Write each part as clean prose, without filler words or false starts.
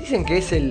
Dicen que es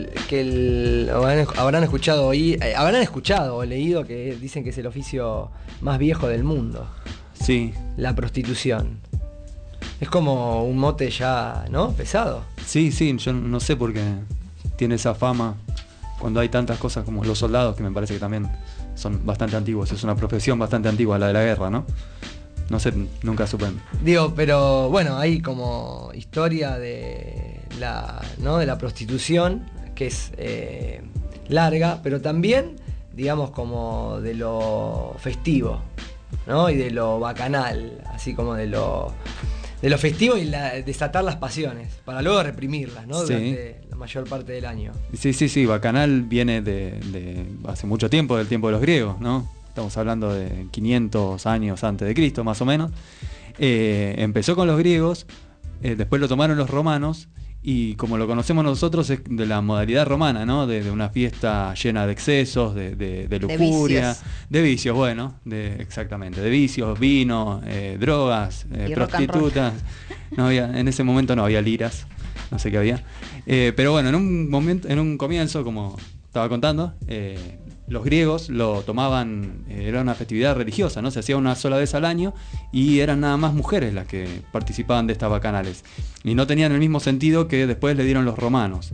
habrán escuchado o leído que dicen que es el oficio más viejo del mundo. Sí. La prostitución. Es como un mote ya, ¿no? Pesado. Sí, yo no sé por qué tiene esa fama cuando hay tantas cosas como los soldados, que me parece que también son bastante antiguos. Es una profesión bastante antigua, la de la guerra, ¿no? No sé, nunca supe. Digo, pero bueno, hay como historia de la prostitución, que es larga, pero también, digamos, como de lo festivo, ¿no? Y de lo bacanal, así como de lo festivo y desatar las pasiones, para luego reprimirlas, ¿no? Sí. Durante la mayor parte del año. Sí, bacanal viene de hace mucho tiempo, del tiempo de los griegos, ¿no? Estamos hablando de 500 años antes de Cristo, más o menos. Empezó con los griegos, después lo tomaron los romanos, y como lo conocemos nosotros es de la modalidad romana, ¿no? De una fiesta llena de excesos, de lujuria, de vicios, bueno, exactamente, de vicios, vino, drogas, prostitutas. No había, en ese momento no había liras, no sé qué había. Pero bueno, en un comienzo, como estaba contando, los griegos lo tomaban, era una festividad religiosa, ¿no? Se hacía una sola vez al año y eran nada más mujeres las que participaban de estas bacanales. Y no tenían el mismo sentido que después le dieron los romanos.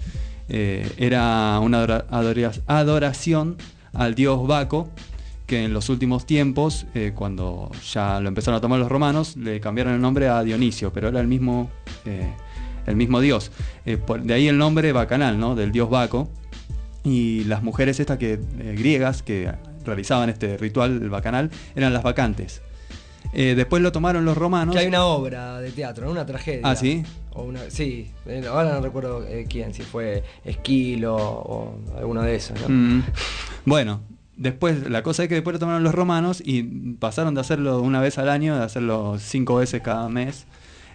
Era una adoración al dios Baco, que en los últimos tiempos, cuando ya lo empezaron a tomar los romanos, le cambiaron el nombre a Dionisio, pero era el mismo dios. De ahí el nombre bacanal, ¿no? Del dios Baco. Y las mujeres estas griegas que realizaban este ritual, el bacanal, eran las bacantes. Después lo tomaron los romanos. Que hay una obra de teatro, ¿no? Una tragedia. Ah, ¿sí? Sí, ahora no recuerdo quién, si fue Esquilo o alguno de esos, ¿no? Bueno, después, la cosa es que después lo tomaron los romanos y pasaron de hacerlo una vez al año, de hacerlo 5 veces cada mes.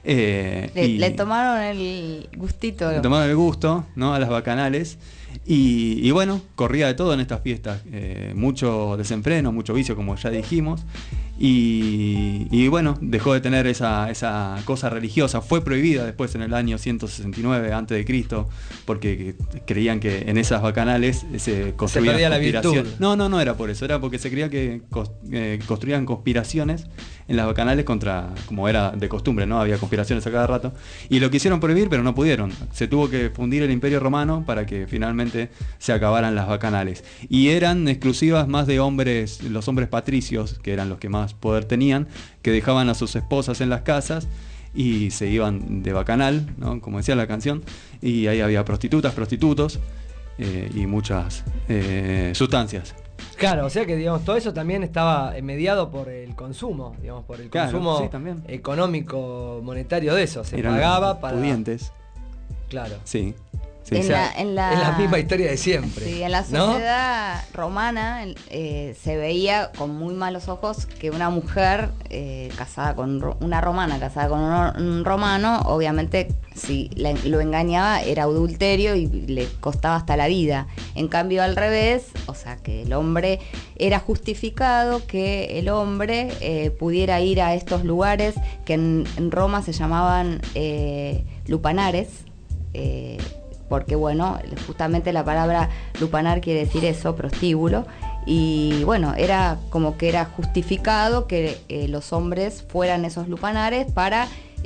Le tomaron el gustito. Le tomaron el gusto, ¿no? A las bacanales. Y bueno, corría de todo en estas fiestas, mucho desenfreno, mucho vicio, como ya dijimos, y bueno, dejó de tener esa cosa religiosa. Fue prohibida después en el año 169 a.C., porque creían que en esas bacanales se construían conspiraciones. No era por eso, era porque se creía que construían conspiraciones en las bacanales como era de costumbre, ¿no? Había conspiraciones a cada rato, y lo quisieron prohibir, pero no pudieron. Se tuvo que fundir el Imperio Romano para que finalmente se acabaran las bacanales. Y eran exclusivas más de hombres, los hombres patricios, que eran los que más poder tenían, que dejaban a sus esposas en las casas y se iban de bacanal, ¿no? Como decía la canción, y ahí había prostitutas, prostitutos y muchas sustancias. Claro, o sea que digamos todo eso también estaba mediado por el consumo, digamos, por el consumo económico, monetario de eso. Se pagaba para pudientes. Claro. Sí. Es la misma historia de siempre. Sí, en la sociedad romana se veía con muy malos ojos que una mujer casada con una romana, casada con un romano, obviamente si lo engañaba era adulterio y le costaba hasta la vida. En cambio al revés, o sea que el hombre era justificado que el hombre pudiera ir a estos lugares que en Roma se llamaban lupanares, porque bueno, justamente la palabra lupanar quiere decir eso, prostíbulo, y bueno, era como que era justificado que los hombres fueran esos lupanares para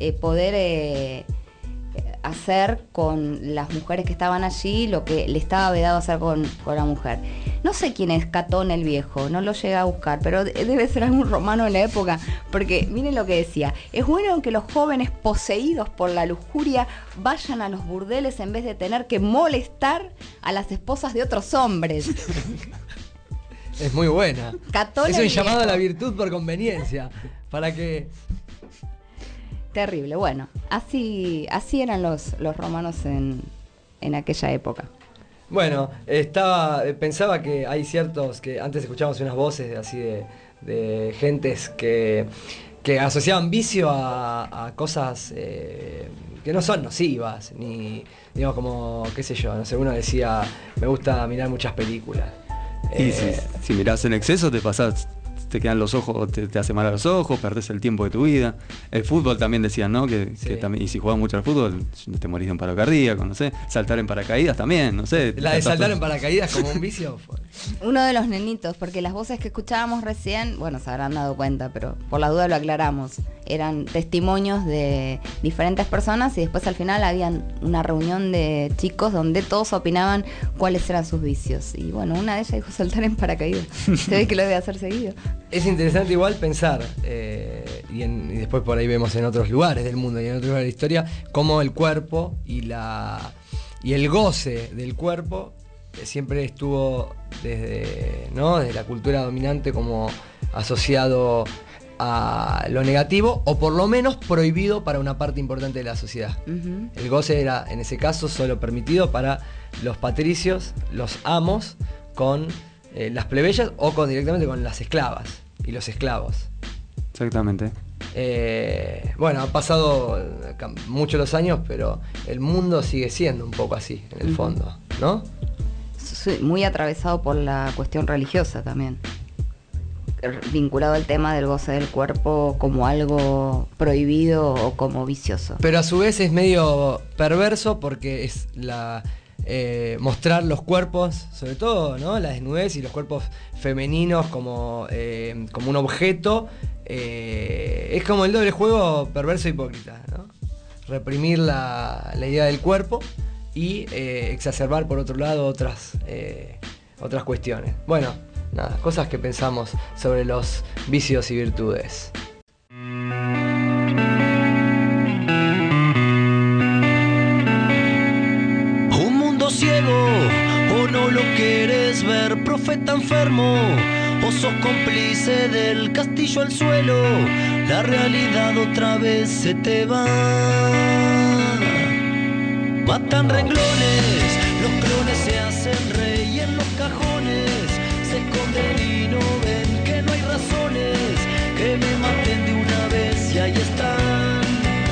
poder hacer con las mujeres que estaban allí lo que le estaba vedado hacer con la mujer. No sé quién es Catón el Viejo, no lo llegué a buscar, pero debe ser algún romano en la época, porque miren lo que decía: es bueno que los jóvenes poseídos por la lujuria vayan a los burdeles en vez de tener que molestar a las esposas de otros hombres. Es muy buena. Catón es un llamado a la virtud por conveniencia, para que... Terrible, bueno, así eran los romanos en aquella época. Bueno, pensaba que hay ciertos, que antes escuchábamos unas voces así de gentes que asociaban vicio a cosas que no son nocivas, ni digamos como, qué sé yo, no sé, uno decía, me gusta mirar muchas películas. Y si mirás en exceso te te quedan los ojos, te hace mal a los ojos, perdés el tiempo de tu vida. El fútbol también decían, ¿no? Que también, y si jugabas mucho al fútbol, te morís de un paro cardíaco, no sé. Saltar en paracaídas también, no sé. La de saltar en paracaídas como un vicio fue. Uno de los nenitos, porque las voces que escuchábamos recién, bueno, se habrán dado cuenta, pero por la duda lo aclaramos. Eran testimonios de diferentes personas y después al final habían una reunión de chicos donde todos opinaban cuáles eran sus vicios. Y bueno, una de ellas dijo saltar en paracaídas. Se ve que lo debe hacer seguido. Es interesante igual pensar, y después por ahí vemos en otros lugares del mundo y en otros lugares de la historia, cómo el cuerpo y el goce del cuerpo siempre estuvo desde la cultura dominante como asociado a lo negativo, o por lo menos prohibido para una parte importante de la sociedad. Uh-huh. El goce era, en ese caso, solo permitido para los patricios, los amos, con las plebeyas o directamente con las esclavas y los esclavos. Exactamente. Bueno, han pasado muchos los años, pero el mundo sigue siendo un poco así, en el fondo, ¿no? Sí, muy atravesado por la cuestión religiosa también, vinculado al tema del goce del cuerpo como algo prohibido o como vicioso. Pero a su vez es medio perverso porque es mostrar los cuerpos, sobre todo, ¿no? La desnudez y los cuerpos femeninos como un objeto, es como el doble juego perverso e hipócrita, ¿no? Reprimir la idea del cuerpo y exacerbar por otro lado otras cuestiones. Bueno, nada, cosas que pensamos sobre los vicios y virtudes. Un mundo ciego, o no lo quieres ver, profeta enfermo, o sos cómplice del castillo al suelo, la realidad otra vez se te va. Matan renglones, los clones se hacen rey en los cajones, se esconden y no ven que no hay razones, que me maten de una vez y ahí están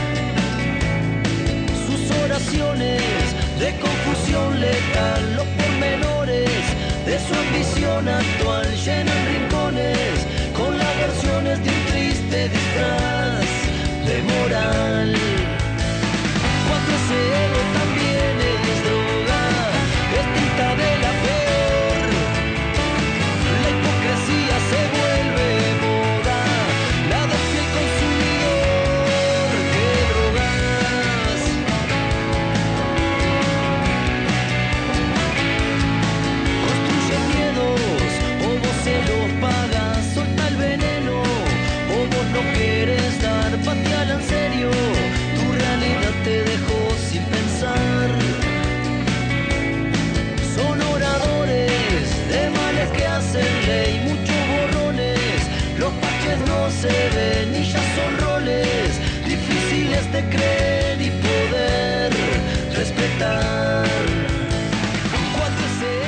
sus oraciones de confusión letal, los pormenores de su ambición actual llenan rincones con las versiones de un triste disfraz de moral. Cuando ese ego también es droga, es tinta de la peor. La hipocresía se vuelve moda, la del fiel consumidor que drogas. Construyen miedos, o vos se los pagas, solta el veneno, o vos no querés dar, pateala en serio. Te dejó sin pensar. Son oradores de males que hacen ley, muchos borrones. Los parches no se ven y ya son roles difíciles de creer y poder respetar. Cuando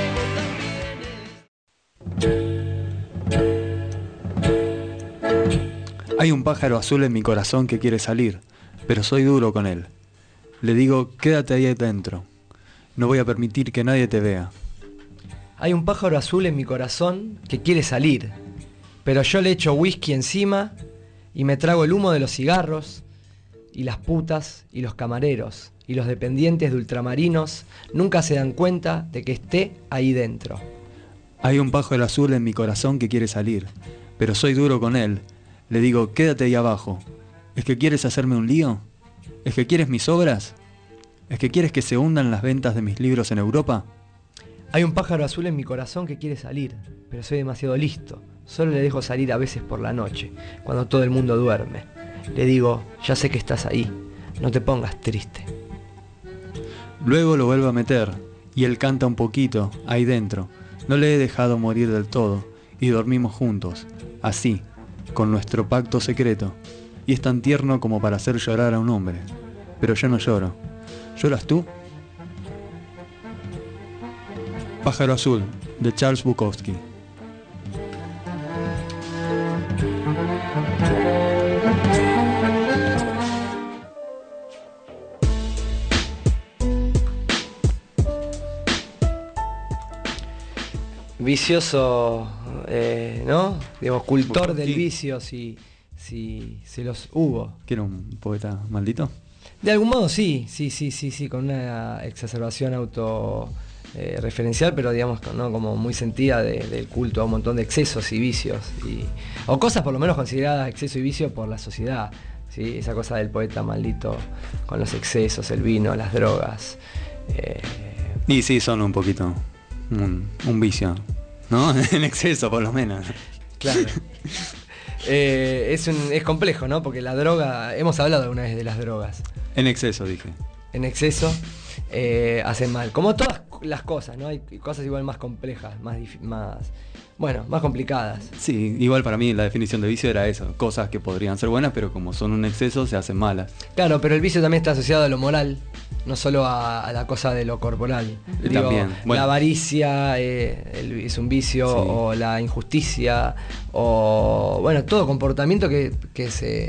ese ego también es... Hay un pájaro azul en mi corazón que quiere salir, pero soy duro con él. Le digo, quédate ahí adentro. No voy a permitir que nadie te vea. Hay un pájaro azul en mi corazón que quiere salir, pero yo le echo whisky encima y me trago el humo de los cigarros, y las putas y los camareros y los dependientes de ultramarinos nunca se dan cuenta de que esté ahí dentro. Hay un pájaro azul en mi corazón que quiere salir, pero soy duro con él. Le digo, quédate ahí abajo. ¿Es que quieres hacerme un lío? ¿Es que quieres mis obras? ¿Es que quieres que se hundan las ventas de mis libros en Europa? Hay un pájaro azul en mi corazón que quiere salir, pero soy demasiado listo. Solo le dejo salir a veces por la noche, cuando todo el mundo duerme. Le digo, ya sé que estás ahí, no te pongas triste. Luego lo vuelvo a meter, y él canta un poquito, ahí dentro. No le he dejado morir del todo, y dormimos juntos, así, con nuestro pacto secreto. Y es tan tierno como para hacer llorar a un hombre. Pero yo no lloro. ¿Lloras tú? Pájaro azul, de Charles Bukowski. Vicioso ¿no? Digamos, cultor Bueno, del sí. vicio, si se los hubo. ¿Que era un poeta maldito? De algún modo sí, con una exacerbación referencial, pero digamos, ¿no? Como muy sentida del culto a un montón de excesos y vicios, o cosas por lo menos consideradas exceso y vicio por la sociedad, ¿sí? Esa cosa del poeta maldito con los excesos, el vino, las drogas. Y sí, son un poquito un vicio, ¿no? En exceso, por lo menos. Claro. Es complejo, ¿no? Porque la droga, hemos hablado alguna vez de las drogas. En exceso, dije. En exceso hacen mal. Como todas las cosas, ¿no? Hay cosas igual más complejas, más complicadas. Sí, igual para mí la definición de vicio era eso, cosas que podrían ser buenas, pero como son un exceso se hacen malas. Claro, pero el vicio también está asociado a lo moral, no solo a la cosa de lo corporal. Digo, También, bueno. La avaricia es un vicio, Sí. o la injusticia, o bueno, todo comportamiento que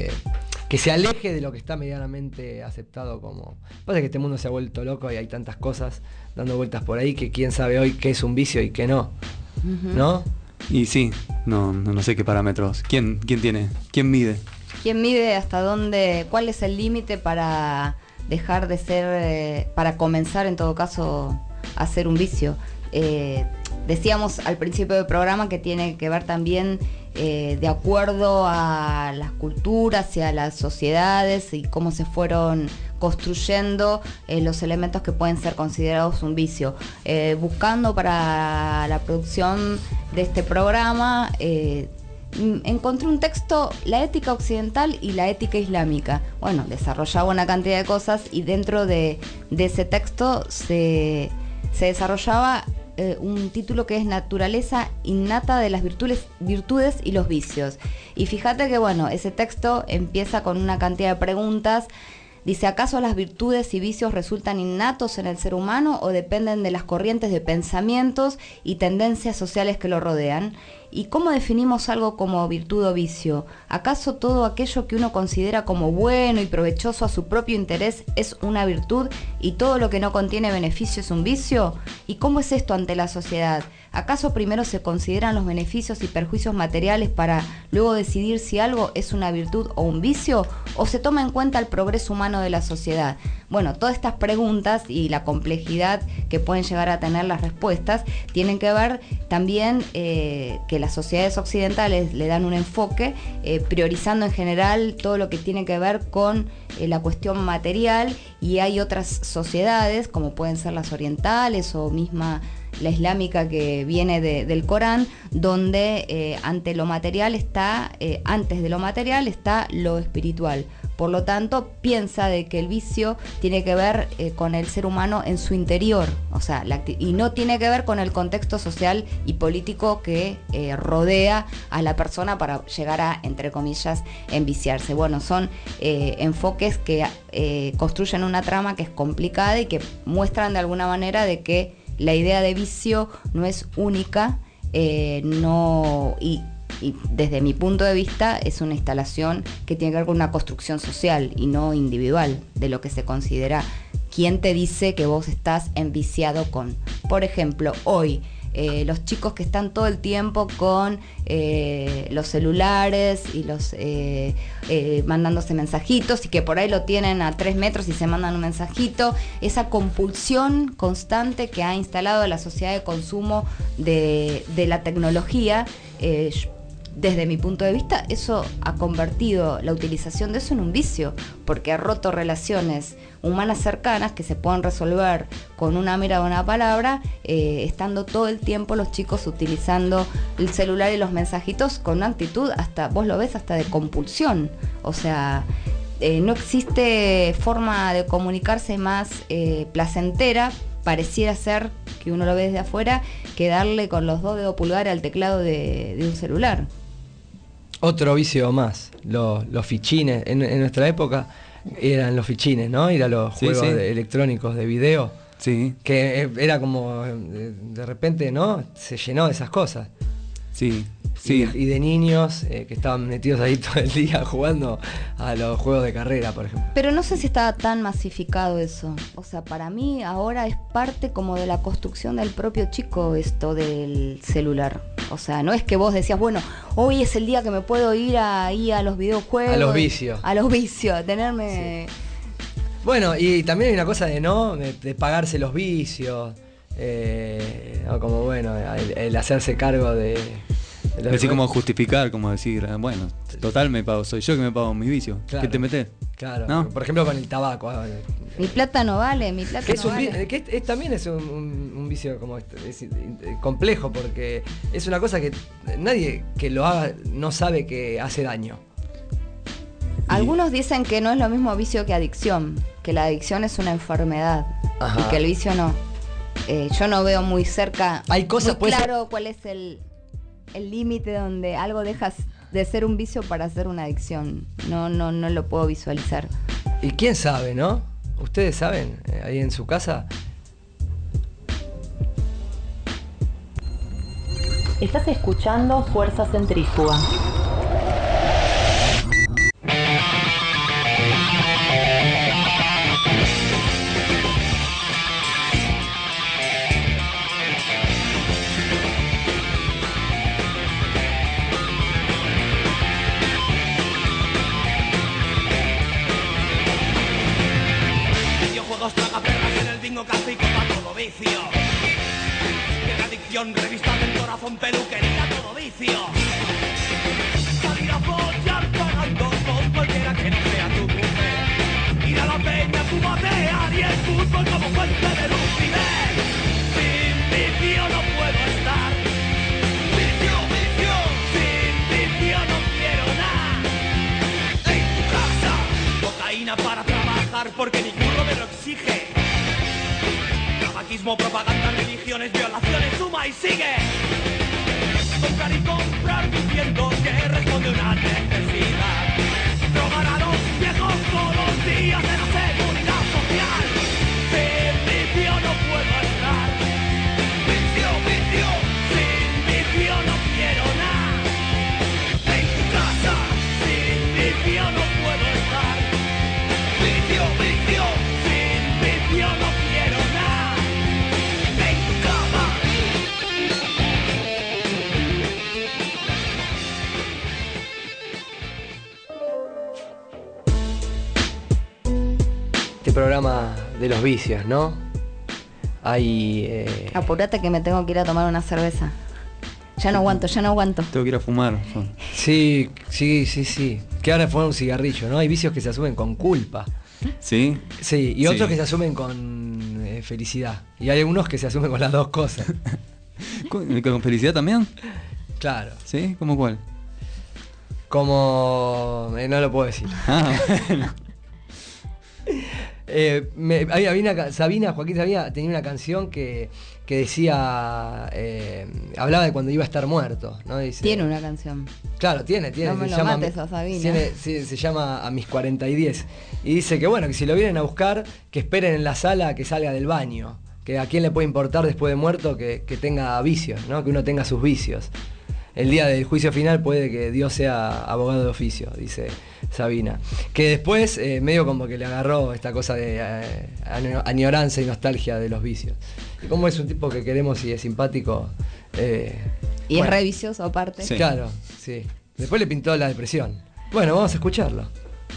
se aleje de lo que está medianamente aceptado como... Pasa que este mundo se ha vuelto loco y hay tantas cosas dando vueltas por ahí que quién sabe hoy qué es un vicio y qué no. ¿No? Y sí, no sé qué parámetros. ¿Quién mide? ¿Quién mide hasta dónde, cuál es el límite para dejar de ser, para comenzar en todo caso a ser un vicio? Decíamos al principio del programa que tiene que ver también de acuerdo a las culturas y a las sociedades y cómo se fueron construyendo los elementos que pueden ser considerados un vicio. Buscando para la producción de este programa, encontré un texto, La ética occidental y la ética islámica. Bueno, desarrollaba una cantidad de cosas y dentro de ese texto se desarrollaba un título que es Naturaleza innata de las virtudes y los vicios. Y fíjate que bueno, ese texto empieza con una cantidad de preguntas. Dice, ¿acaso las virtudes y vicios resultan innatos en el ser humano o dependen de las corrientes de pensamientos y tendencias sociales que lo rodean? ¿Y cómo definimos algo como virtud o vicio? ¿Acaso todo aquello que uno considera como bueno y provechoso a su propio interés es una virtud y todo lo que no contiene beneficio es un vicio? ¿Y cómo es esto ante la sociedad? ¿Acaso primero se consideran los beneficios y perjuicios materiales para luego decidir si algo es una virtud o un vicio? ¿O se toma en cuenta el progreso humano de la sociedad? Bueno, todas estas preguntas y la complejidad que pueden llegar a tener las respuestas tienen que ver también que las sociedades occidentales le dan un enfoque priorizando en general todo lo que tiene que ver con la cuestión material, y hay otras sociedades como pueden ser las orientales o misma la islámica que viene del Corán, donde ante lo material está, antes de lo material está lo espiritual. Por lo tanto, piensa de que el vicio tiene que ver con el ser humano en su interior, o sea, y no tiene que ver con el contexto social y político que rodea a la persona para llegar a, entre comillas, enviciarse. Bueno, son enfoques que construyen una trama que es complicada y que muestran de alguna manera de que la idea de vicio no es única, y desde mi punto de vista es una instalación que tiene que ver con una construcción social y no individual de lo que se considera. ¿Quién te dice que vos estás enviciado con? Por ejemplo, hoy los chicos que están todo el tiempo con los celulares y los mandándose mensajitos y que por ahí lo tienen a 3 metros y se mandan un mensajito, esa compulsión constante que ha instalado la sociedad de consumo de la tecnología, desde mi punto de vista, eso ha convertido la utilización de eso en un vicio, porque ha roto relaciones humanas cercanas que se pueden resolver con una mirada o una palabra, estando todo el tiempo los chicos utilizando el celular y los mensajitos con una actitud, hasta vos lo ves, hasta de compulsión. O sea, no existe forma de comunicarse más placentera, pareciera ser, que uno lo ve desde afuera, que darle con los 2 dedos pulgares al teclado de un celular. Otro vicio más, los fichines. En nuestra época eran los fichines, ¿no? Ir a los juegos electrónicos de video. Sí. Que era como, de repente, ¿no? Se llenó de esas cosas. Sí. Sí. y de niños que estaban metidos ahí todo el día jugando a los juegos de carrera, por ejemplo. Pero no sé si estaba tan masificado eso. O sea, para mí ahora es parte como de la construcción del propio chico esto del celular. O sea, no es que vos decías, bueno, hoy es el día que me puedo ir ahí a los videojuegos. A los vicios. A los vicios, a tenerme... Sí. Bueno, y también hay una cosa de pagarse los vicios, ¿no? Como bueno, el hacerse cargo de Así como justificar, como decir, bueno, total me pago, soy yo que me pago mis vicios. Claro. ¿Qué te metés? Claro, ¿No? por ejemplo con el tabaco. Mi plata no vale, mi plata Que no vale. también es un vicio como complejo, porque es una cosa que nadie que lo haga no sabe que hace daño. Algunos dicen que no es lo mismo vicio que adicción, que la adicción es una enfermedad. Ajá. Y que el vicio no. Yo no veo muy cerca, Hay cosas, muy pues, claro cuál es el límite donde algo dejas de ser un vicio para ser una adicción. No lo puedo visualizar. Y quién sabe, ¿no? ¿Ustedes saben ahí en su casa? Estás escuchando Fuerza Centrífuga. Videojuegos tragaperras en el bingo café y copa todo vicio. Que la adicción revista del corazón, peluquería todo vicio. Salir a follar pagando con cualquiera que no sea tu mujer. Ir a la peña, fumatear y el fútbol como fuente de lucidez. Sin vicio no puedo estar. Vicio, vicio. Sin vicio no quiero nada. En tu casa, cocaína para trabajar porque mi curro me lo exige. Tabaquismo, propaganda, religiones, violaciones, suma y sigue. Comprar y comprar diciendo que responde a una necesidad. Drogar a los viejos todos los días de la seguridad social. Sin vicio no puedo estar. Vicio, vicio. Sin vicio no quiero nada. En tu casa, sin vicio no puedo estar. Vicio, vicio. Sin vicio no quiero nada. En tu cama. Este programa de los vicios, ¿no? Hay... Apurate que me tengo que ir a tomar una cerveza. Ya no aguanto. Tengo que ir a fumar. Sí. Que ahora fumar un cigarrillo, ¿no? Hay vicios que se asumen con culpa. ¿Sí? Sí, y otros que se asumen con felicidad. Y hay algunos que se asumen con las dos cosas. ¿Con felicidad también? Claro. ¿Sí? ¿Cómo cuál? Como... no lo puedo decir. Ah, bueno. Joaquín Sabina tenía una canción que decía, hablaba de cuando iba a estar muerto, ¿no? Dice, Tiene una canción. claro, tiene. No me se lo llama, mates a Sabina. se llama A mis 40 y 10. Y dice que bueno, que si lo vienen a buscar, que esperen en la sala a que salga del baño. Que a quién le puede importar después de muerto que tenga vicios, ¿no? Que uno tenga sus vicios. El día del juicio final puede que Dios sea abogado de oficio, dice Sabina. Que después medio como que le agarró esta cosa de añoranza y nostalgia de los vicios. Y como es un tipo que queremos y es simpático... Y es re vicioso aparte. Sí. Claro, sí. Después le pintó la depresión. Bueno, vamos a escucharlo.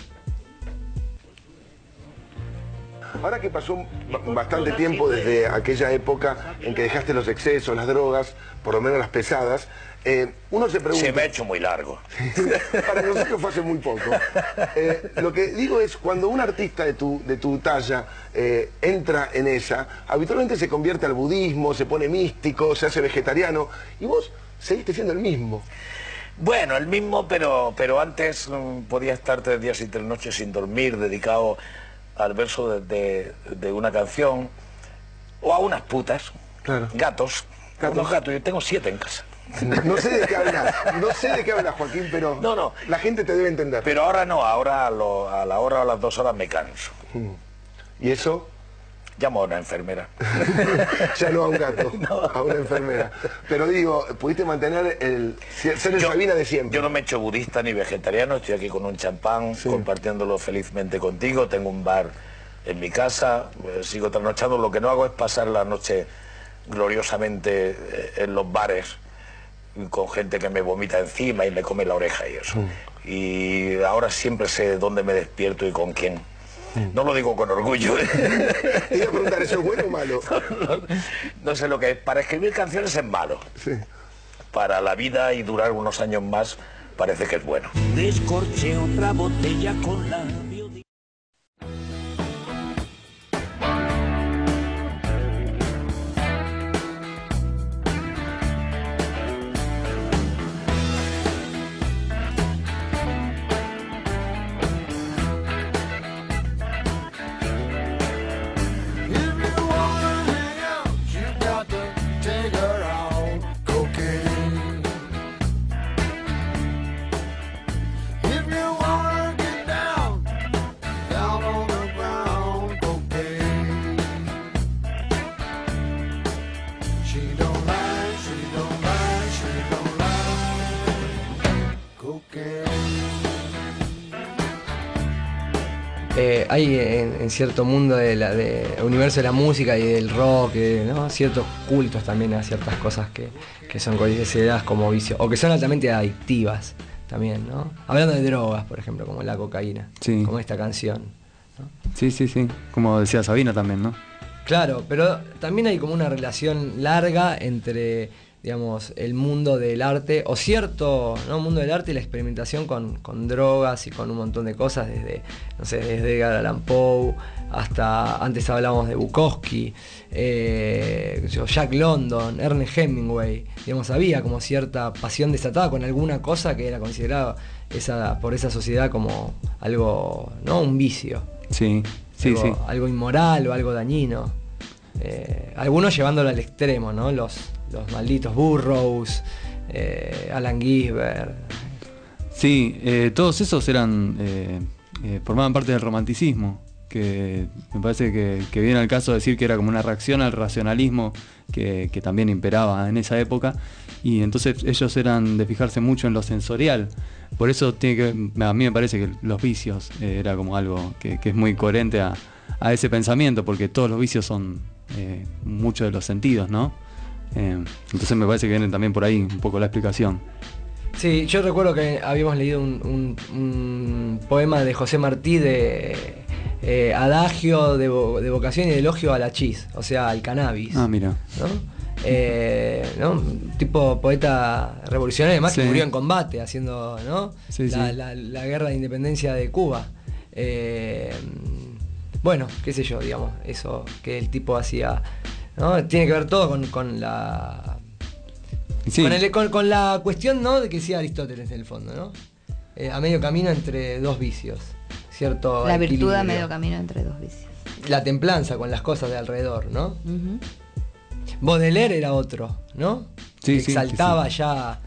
Ahora que pasó bastante tiempo desde aquella época en que dejaste los excesos, las drogas, por lo menos las pesadas, uno se pregunta... Se me ha hecho muy largo. Para nosotros fue hace muy poco. Lo que digo es, cuando un artista de tu talla entra en esa, habitualmente se convierte al budismo, se pone místico, se hace vegetariano, y vos seguiste siendo el mismo. Bueno, el mismo, pero antes podía estar 3 días y 3 noches sin dormir, dedicado al verso de una canción, o a unas putas, Claro. gatos. Unos gatos, yo tengo 7 en casa. No sé de qué hablas, Joaquín, pero No. la gente te debe entender. Pero ahora no, ahora a la hora o a las 2 horas me canso. ¿Y eso? llamo a una enfermera. Ya no a un gato, a una enfermera. Pero digo, pudiste mantener ser el Sabina de siempre. Yo no me he hecho budista ni vegetariano, estoy aquí con un champán, compartiéndolo felizmente contigo. Tengo un bar en mi casa, sigo trasnochando. Lo que no hago es pasar la noche gloriosamente en los bares con gente que me vomita encima y me come la oreja y eso. Y ahora siempre sé dónde me despierto y con quién. No lo digo con orgullo. Te iba a preguntar, ¿eso es bueno o malo? No sé lo que es. Para escribir canciones es malo. Sí. Para la vida y durar unos años más parece que es bueno. Descorché otra botella con la biodiversidad. Hay en cierto mundo del universo de la música y del rock, ¿no? Ciertos cultos también a ciertas cosas que son consideradas como vicios, o que son altamente adictivas también, ¿no? Hablando de drogas, por ejemplo, como la cocaína, como esta canción, ¿no? Sí, como decía Sabina también, ¿no? Claro, pero también hay como una relación larga entre, digamos, el mundo del arte, o cierto, ¿no? Mundo del arte y la experimentación con drogas y con un montón de cosas, desde, no sé, desde Edgar Allan Poe hasta, antes hablábamos de Bukowski, Jack London, Ernest Hemingway, digamos, había como cierta pasión desatada con alguna cosa que era considerada por esa sociedad como algo, ¿no? Un vicio. Algo inmoral o algo dañino. Algunos llevándolo al extremo, ¿no? Los malditos Burroughs, Allen Ginsberg. Sí, todos esos formaban parte del romanticismo, que me parece que viene al caso de decir que era como una reacción al racionalismo que también imperaba en esa época, y entonces ellos eran de fijarse mucho en lo sensorial. Por eso a mí me parece que los vicios era como algo que es muy coherente a ese pensamiento, porque todos los vicios son muchos de los sentidos, ¿no? Entonces me parece que viene también por ahí un poco la explicación. Sí, yo recuerdo que habíamos leído un poema de José Martí de adagio de vocación y de elogio a la chis, o sea, al cannabis. Ah, mira. ¿No? Un tipo poeta revolucionario, además que murió en combate haciendo, ¿no? La guerra de independencia de Cuba. Bueno, qué sé yo, digamos, eso que el tipo hacía, ¿no? Tiene que ver todo con la con la cuestión, ¿no? De que decía Aristóteles en el fondo, ¿no? A medio camino entre dos vicios, cierto. La virtud a medio camino entre dos vicios. La templanza con las cosas de alrededor, ¿no? Baudelaire era otro, ¿no? Que exaltaba ya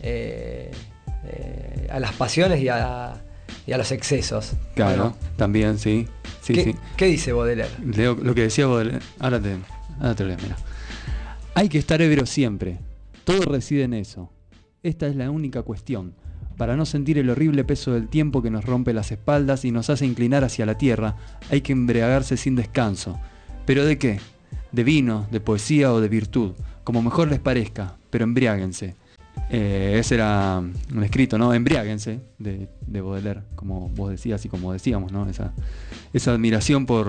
a las pasiones y a los excesos. Claro, bueno, también, sí. ¿Qué dice Baudelaire? Leo lo que decía Baudelaire. Ahora te leo, mira. Hay que estar ebrio siempre. Todo reside en eso. Esta es la única cuestión. Para no sentir el horrible peso del tiempo que nos rompe las espaldas y nos hace inclinar hacia la tierra, hay que embriagarse sin descanso. ¿Pero de qué? De vino, de poesía o de virtud, como mejor les parezca, pero embriáguense. Ese era un escrito, ¿no? Embriáguense, de Baudelaire, como vos decías y como decíamos, ¿no? Esa admiración por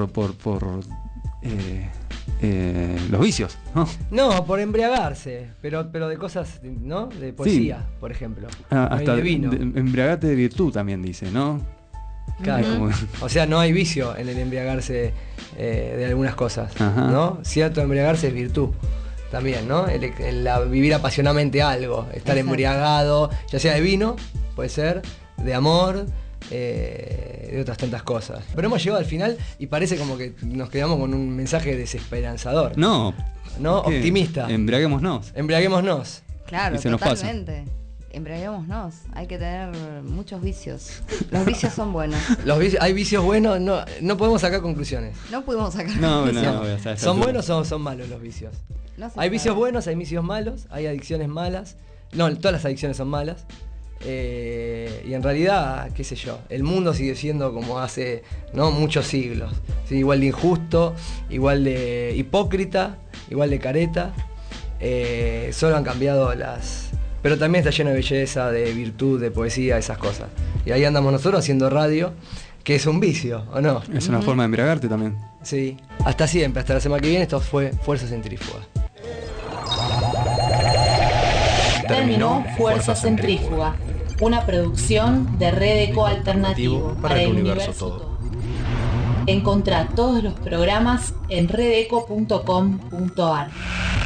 los vicios, ¿no? No, por embriagarse, pero de cosas, ¿no? De poesía, por ejemplo. Hasta de vino. Embriagate de virtud también dice, ¿no? Claro. O sea, no hay vicio en el embriagarse de algunas cosas, ¿no? Cierto, embriagarse es virtud también, ¿no? El vivir apasionadamente algo, estar embriagado, ya sea de vino, puede ser, de amor, de otras tantas cosas. Pero hemos llegado al final y parece como que nos quedamos con un mensaje desesperanzador. No, optimista. Embriaguémonos. Embriaguémonos. Claro, y se nos totalmente. pasa. embriaguémonos. Hay que tener muchos vicios. Los vicios son buenos. Hay vicios buenos, no podemos sacar conclusiones. No pudimos sacar No, conclusiones. no, ¿Son buenos o son malos los vicios? No se Hay sabe. vicios buenos, hay vicios malos, hay adicciones malas. No, todas las adicciones son malas. Y en realidad, qué sé yo, el mundo sigue siendo como hace, ¿no?, muchos siglos. ¿Sí? Igual de injusto, igual de hipócrita, igual de careta. Solo han cambiado las... Pero también está lleno de belleza, de virtud, de poesía, esas cosas. Y ahí andamos nosotros haciendo radio, que es un vicio, ¿o no? Es una forma de embriagarte también. Sí. Hasta siempre, hasta la semana que viene. Esto fue Fuerza Centrífuga. Terminó Fuerza Centrífuga, una producción de Red Eco Alternativo para el universo todo. Encontrá todos los programas en redeco.com.ar.